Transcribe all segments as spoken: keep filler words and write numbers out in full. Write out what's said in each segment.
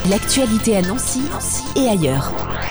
L'actualité à Nancy et ailleurs.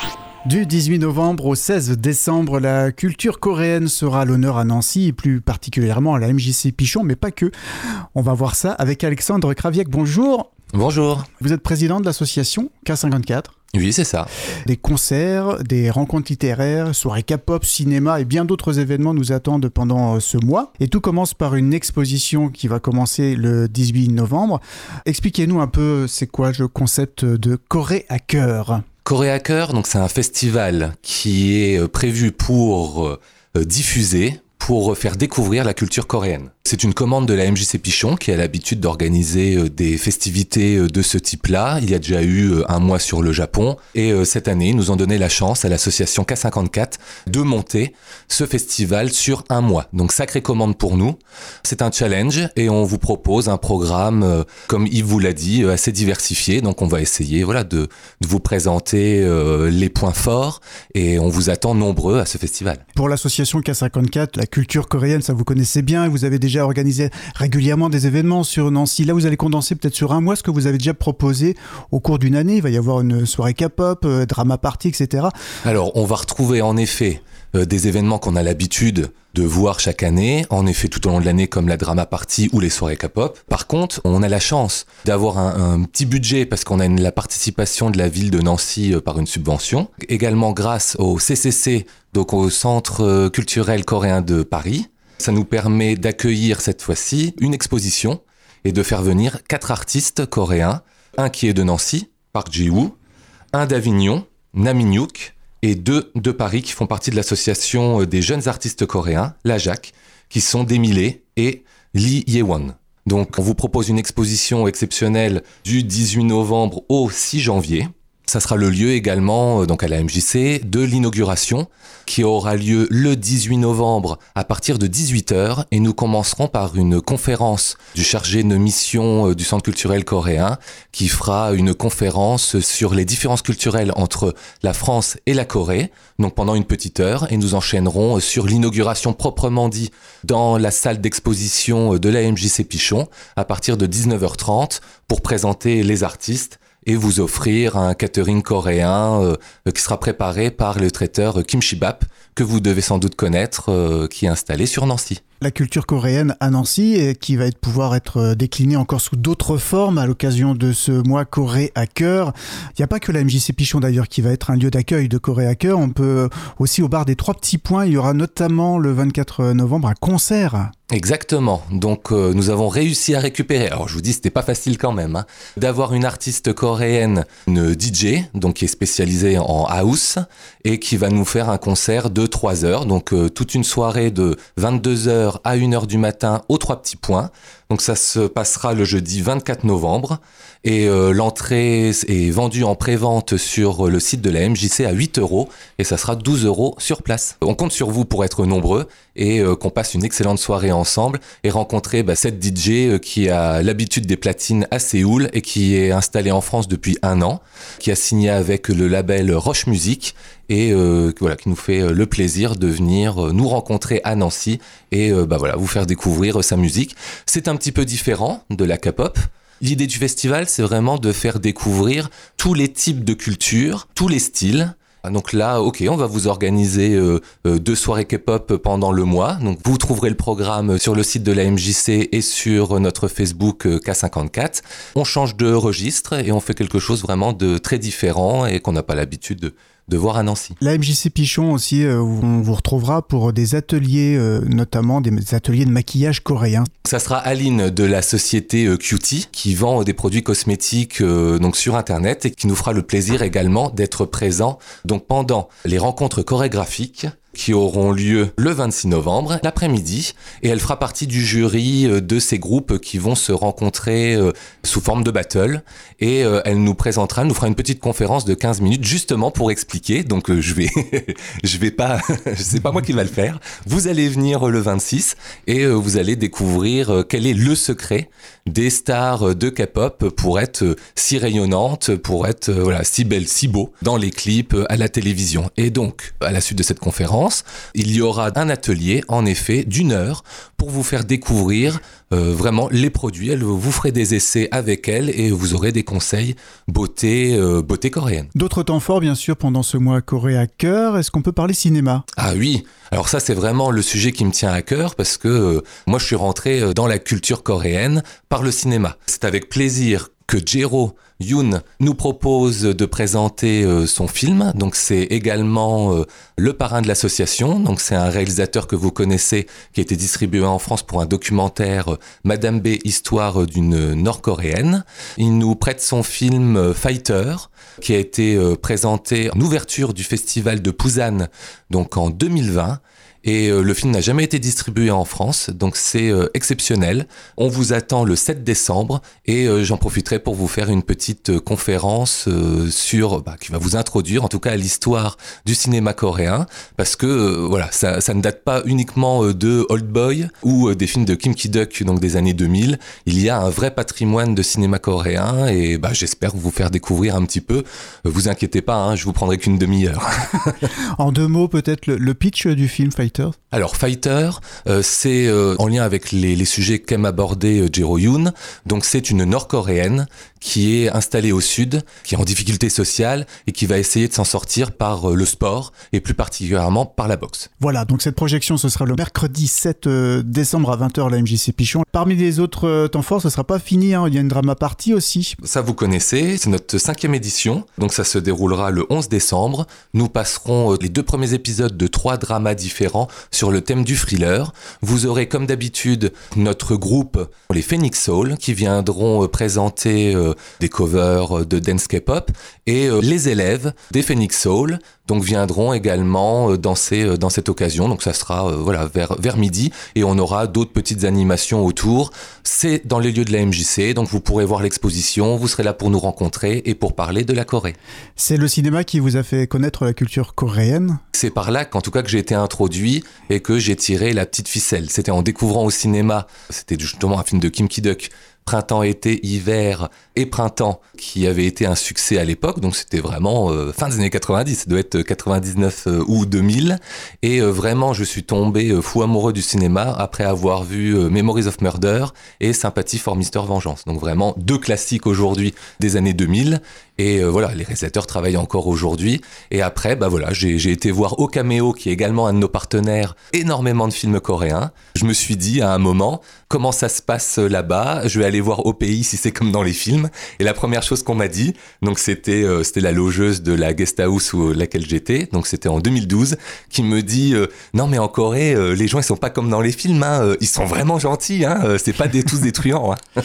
Du dix-huit novembre au seize décembre, la culture coréenne sera à l'honneur à Nancy et plus particulièrement à la M J C Pichon, mais pas que. On va voir ça avec Alexandre Kraviec. Bonjour. Bonjour. Vous êtes président de l'association K cinquante-quatre. Oui, c'est ça. Des concerts, des rencontres littéraires, soirées K-pop, cinéma et bien d'autres événements nous attendent pendant ce mois. Et tout commence par une exposition qui va commencer le dix-huit novembre. Expliquez-nous un peu, c'est quoi le concept de Corée à cœur ? Corée à cœur, donc c'est un festival qui est prévu pour euh, diffuser, pour faire découvrir la culture coréenne. C'est une commande de la M J C Pichon qui a l'habitude d'organiser des festivités de ce type-là. Il y a déjà eu un mois sur le Japon et cette année, ils nous ont donné la chance à l'association K cinquante-quatre de monter ce festival sur un mois. Donc sacrée commande pour nous. C'est un challenge et on vous propose un programme, comme Yves vous l'a dit, assez diversifié. Donc on va essayer voilà, de, de vous présenter euh, les points forts et on vous attend nombreux à ce festival. Pour l'association K cinquante-quatre, la culture coréenne, ça vous connaissez bien. Vous avez déjà organisé régulièrement des événements sur Nancy. Là, vous allez condenser peut-être sur un mois ce que vous avez déjà proposé au cours d'une année. Il va y avoir une soirée K-pop, euh, drama party, et cetera. Alors, on va retrouver en effet euh, des événements qu'on a l'habitude de voir chaque année, en effet tout au long de l'année comme la drama party ou les soirées K-pop. Par contre, on a la chance d'avoir un, un petit budget parce qu'on a une, la participation de la ville de Nancy euh, par une subvention. Également grâce au C C C, donc au Centre culturel coréen de Paris. Ça nous permet d'accueillir cette fois-ci une exposition et de faire venir quatre artistes coréens. Un qui est de Nancy, Park Ji-woo, un d'Avignon, Naminyuk, et deux de Paris qui font partie de l'association des jeunes artistes coréens, la J A C, qui sont Demile et Lee Ye-won. Donc on vous propose une exposition exceptionnelle du dix-huit novembre au six janvier. Ça sera le lieu également, donc à la M J C, de l'inauguration qui aura lieu le dix-huit novembre à partir de dix-huit heures et nous commencerons par une conférence du chargé de mission du Centre culturel coréen qui fera une conférence sur les différences culturelles entre la France et la Corée, donc pendant une petite heure, et nous enchaînerons sur l'inauguration proprement dit dans la salle d'exposition de la M J C Pichon à partir de dix-neuf heures trente pour présenter les artistes et vous offrir un catering coréen euh, qui sera préparé par le traiteur Kim Shibap, que vous devez sans doute connaître, euh, qui est installé sur Nancy. La culture coréenne à Nancy, et qui va être, pouvoir être déclinée encore sous d'autres formes à l'occasion de ce mois Corée à cœur. Il n'y a pas que la M J C Pichon d'ailleurs qui va être un lieu d'accueil de Corée à cœur. On peut aussi au bar des Trois Petits Points, il y aura notamment le vingt-quatre novembre un concert. Exactement. Donc euh, nous avons réussi à récupérer, alors je vous dis c'était pas facile quand même, hein, d'avoir une artiste coréenne, une D J, donc qui est spécialisée en house et qui va nous faire un concert de trois heures, donc euh, toute une soirée de vingt-deux heures à une heure du matin aux Trois Petits Points. Donc ça se passera le jeudi vingt-quatre novembre et euh, l'entrée est vendue en pré-vente sur le site de la M J C à huit euros et ça sera douze euros sur place. On compte sur vous pour être nombreux et euh, qu'on passe une excellente soirée ensemble et rencontrer bah, cette D J euh, qui a l'habitude des platines à Séoul et qui est installée en France depuis un an, qui a signé avec le label Roche Music et euh, voilà, qui nous fait le plaisir de venir nous rencontrer à Nancy et euh, bah, voilà, vous faire découvrir sa musique. C'est un petit peu différent de la K-pop. L'idée du festival, c'est vraiment de faire découvrir tous les types de cultures, tous les styles. Donc là, ok, on va vous organiser euh, euh, deux soirées K-pop pendant le mois. Donc vous trouverez le programme sur le site de la M J C et sur notre Facebook euh, K cinquante-quatre. On change de registre et on fait quelque chose vraiment de très différent et qu'on n'a pas l'habitude de de voir à Nancy. La M J C Pichon aussi, euh, on vous retrouvera pour des ateliers, euh, notamment des ateliers de maquillage coréen. Ça sera Aline de la société euh, Cutie qui vend euh, des produits cosmétiques euh, donc sur Internet et qui nous fera le plaisir également d'être présent donc pendant les rencontres chorégraphiques qui auront lieu le vingt-six novembre, l'après-midi, et elle fera partie du jury de ces groupes qui vont se rencontrer sous forme de battle, et elle nous présentera, elle nous fera une petite conférence de quinze minutes justement pour expliquer, donc je vais, je vais pas, c'est pas moi qui va le faire, vous allez venir le vingt-six, et vous allez découvrir quel est le secret des stars de K-pop pour être si rayonnantes, pour être voilà, si belles, si beaux dans les clips, à la télévision. Et donc, à la suite de cette conférence, France, il y aura un atelier, en effet, d'une heure pour vous faire découvrir euh, vraiment les produits. Elle vous ferez des essais avec elle et vous aurez des conseils beauté, euh, beauté coréenne. D'autres temps forts, bien sûr, pendant ce mois Corée à cœur. Est-ce qu'on peut parler cinéma ? Ah oui, alors ça c'est vraiment le sujet qui me tient à cœur parce que euh, moi je suis rentré dans la culture coréenne par le cinéma. C'est avec plaisir que Jero Yoon nous propose de présenter euh, son film. Donc c'est également euh, le parrain de l'association. Donc c'est un réalisateur que vous connaissez qui a été distribué en France pour un documentaire euh, Madame B, histoire d'une Nord-Coréenne. Il nous prête son film euh, Fighter qui a été euh, présenté en ouverture du festival de Busan donc en deux mille vingt. Et euh, le film n'a jamais été distribué en France, donc c'est euh, exceptionnel. On vous attend le sept décembre et euh, j'en profiterai pour vous faire une petite euh, conférence euh, sur, bah, qui va vous introduire en tout cas à l'histoire du cinéma coréen, parce que euh, voilà, ça, ça ne date pas uniquement euh, de Old Boy ou euh, des films de Kim Ki-duk donc des années deux mille. Il y a un vrai patrimoine de cinéma coréen et bah, j'espère vous faire découvrir un petit peu. Euh, vous inquiétez pas, hein, je vous prendrai qu'une demi-heure. En deux mots, peut-être le, le pitch du film Fighter. Alors Fighter, euh, c'est euh, en lien avec les, les sujets qu'aime aborder euh, Jero Yoon. Donc c'est une Nord-Coréenne qui est installée au sud, qui est en difficulté sociale et qui va essayer de s'en sortir par euh, le sport et plus particulièrement par la boxe. Voilà, donc cette projection, ce sera le mercredi sept décembre à vingt heures à la M J C Pichon. Parmi les autres euh, temps forts, ce ne sera pas fini, hein, il y a une drama party aussi. Ça vous connaissez, c'est notre cinquième édition, donc ça se déroulera le onze décembre. Nous passerons euh, les deux premiers épisodes de trois dramas différents sur le thème du thriller. Vous aurez comme d'habitude notre groupe, les Phoenix Soul, qui viendront présenter euh, des covers de dance K-pop et euh, les élèves des Phoenix Soul donc viendront également euh, danser euh, dans cette occasion. Donc ça sera euh, voilà vers vers midi et on aura d'autres petites animations autour. C'est dans les lieux de la M J C, donc vous pourrez voir l'exposition, vous serez là pour nous rencontrer et pour parler de la Corée. C'est le cinéma qui vous a fait connaître la culture coréenne ? C'est par là qu'en tout cas que j'ai été introduit et que j'ai tiré la petite ficelle. C'était en découvrant au cinéma, c'était justement un film de Kim Ki-duk, Printemps, été, hiver et printemps, qui avait été un succès à l'époque, donc c'était vraiment euh, fin des années quatre-vingt-dix, ça doit être quatre-vingt-dix-neuf euh, ou deux mille, et euh, vraiment je suis tombé euh, fou amoureux du cinéma après avoir vu euh, Memories of Murder et Sympathy for mister Vengeance, donc vraiment deux classiques aujourd'hui des années deux mille, et euh, voilà, les réalisateurs travaillent encore aujourd'hui, et après, bah voilà, j'ai, j'ai été voir Au Caméo, qui est également un de nos partenaires, énormément de films coréens. Je me suis dit à un moment, comment ça se passe là-bas ? Je vais aller voir au pays si c'est comme dans les films. Et la première chose qu'on m'a dit, donc c'était euh, c'était la logeuse de la guest house où laquelle j'étais, donc c'était en deux mille douze, qui me dit euh, non mais en Corée euh, les gens ils sont pas comme dans les films, hein, euh, ils sont vraiment gentils, hein, euh, c'est pas des tous des truands. Hein.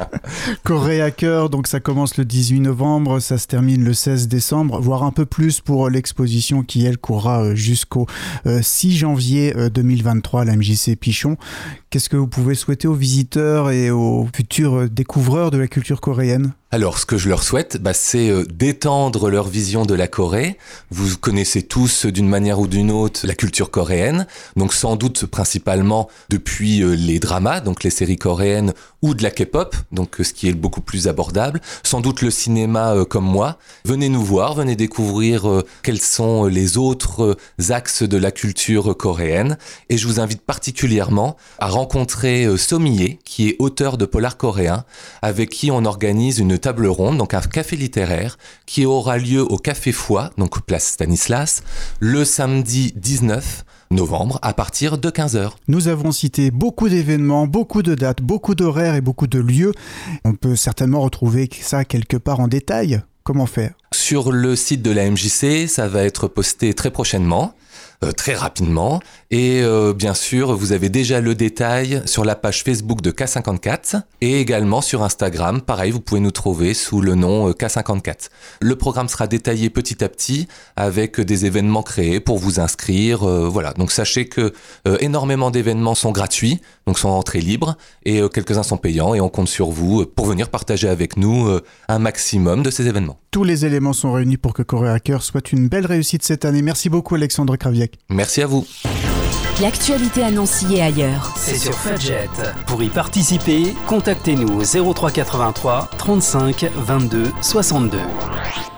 Corée à cœur, donc ça commence le dix-huit novembre, ça se termine le seize décembre, voire un peu plus pour l'exposition qui elle courra jusqu'au euh, six janvier deux mille vingt-trois à la M J C Pichon. Qu'est-ce que vous pouvez souhaiter aux visiteurs et aux futurs découvreurs de la culture coréenne ? Alors, ce que je leur souhaite, bah, c'est euh, d'étendre leur vision de la Corée. Vous connaissez tous, d'une manière ou d'une autre, la culture coréenne. Donc, sans doute, principalement, depuis euh, les dramas, donc les séries coréennes, ou de la K-pop, donc euh, ce qui est beaucoup plus abordable. Sans doute le cinéma euh, comme moi. Venez nous voir, venez découvrir euh, quels sont les autres euh, axes de la culture coréenne. Et je vous invite particulièrement à rencontrer euh, Sommier, qui est auteur de polar coréen, avec qui on organise une table ronde, donc un café littéraire, qui aura lieu au Café Foix, donc place Stanislas, le samedi dix-neuf novembre à partir de quinze heures. Nous avons cité beaucoup d'événements, beaucoup de dates, beaucoup d'horaires et beaucoup de lieux. On peut certainement retrouver ça quelque part en détail. Comment faire ? Sur le site de la M J C, ça va être posté très prochainement. Euh, très rapidement et euh, bien sûr vous avez déjà le détail sur la page Facebook de K cinquante-quatre et également sur Instagram, pareil vous pouvez nous trouver sous le nom euh, K cinquante-quatre. Le programme sera détaillé petit à petit avec des événements créés pour vous inscrire, euh, voilà, donc sachez que euh, énormément d'événements sont gratuits, donc sont en entrée libre et euh, quelques-uns sont payants et on compte sur vous pour venir partager avec nous euh, un maximum de ces événements. Tous les éléments sont réunis pour que Corée à cœur soit une belle réussite cette année. Merci beaucoup Alexandre Kraviec. Merci à vous. L'actualité à Nancy et ailleurs. C'est sur Fudget. Pour y participer, contactez-nous au zéro trois quatre-vingt-trois trente-cinq vingt-deux soixante-deux.